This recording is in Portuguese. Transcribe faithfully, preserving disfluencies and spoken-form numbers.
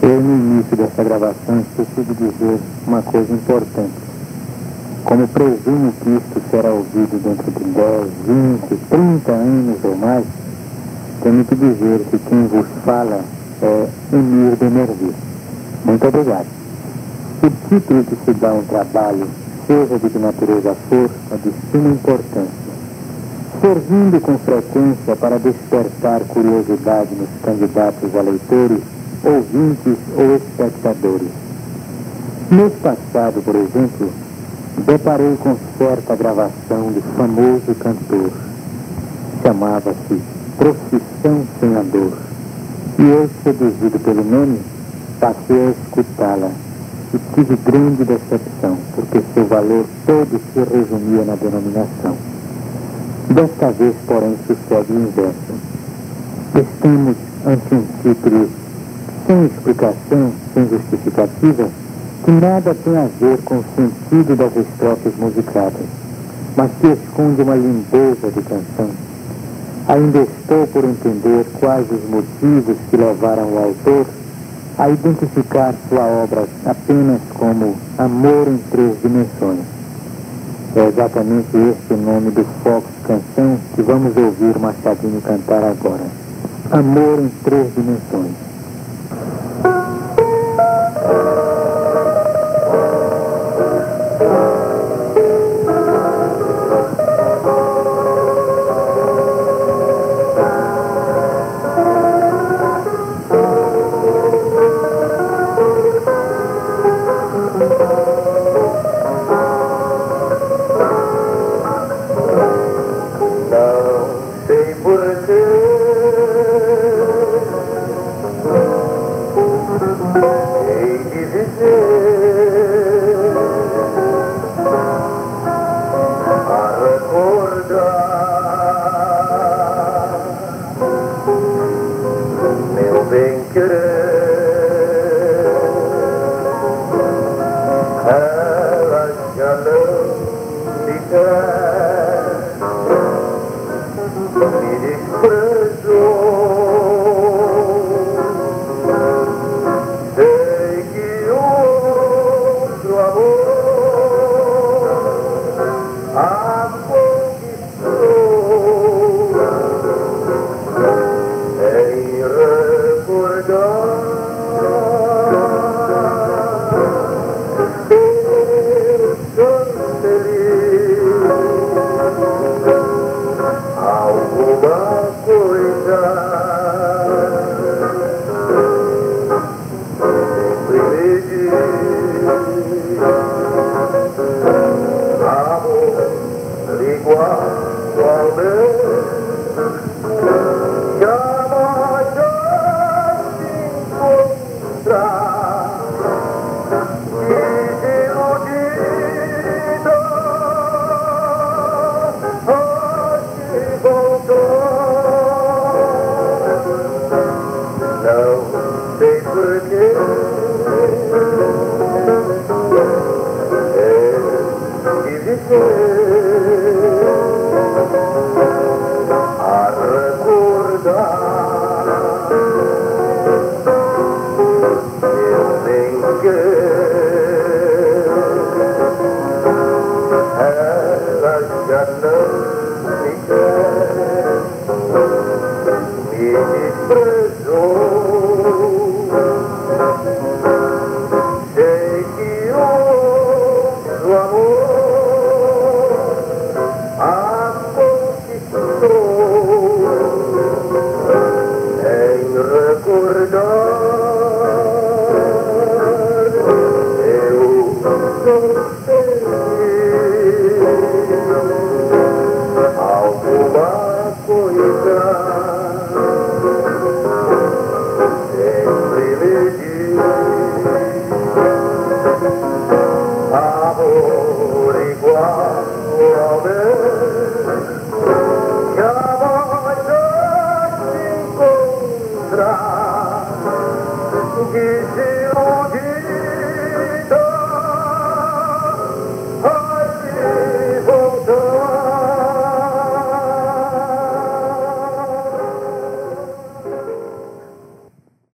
Eu, no início dessa gravação, esqueci de dizer uma coisa importante. Como presumo que isto será ouvido dentro de dez, vinte, trinta anos ou mais, tenho que dizer que quem vos fala é Emir Demerville. Muito obrigado. O título que se dá a um trabalho, seja de que natureza for, é de suma importância, servindo com frequência para despertar curiosidade nos candidatos a leitores, ouvintes ou espectadores. Mês passado, por exemplo, deparei com certa gravação de famoso cantor. Chamava-se Profissão Sem a Dor. E eu, seduzido pelo nome, passei a escutá-la e tive grande decepção, porque seu valor todo se resumia na denominação. Desta vez, porém, sucede o inverso. Estamos ante um título sem explicação, sem justificativa, que nada tem a ver com o sentido das estrofes musicadas, mas que esconde uma lindeza de canção. Ainda estou por entender quais os motivos que levaram o autor a identificar sua obra apenas como Amor em Três Dimensões. É exatamente este o nome do Fox Canção que vamos ouvir Machadinho cantar agora. Amor em Três Dimensões. Que se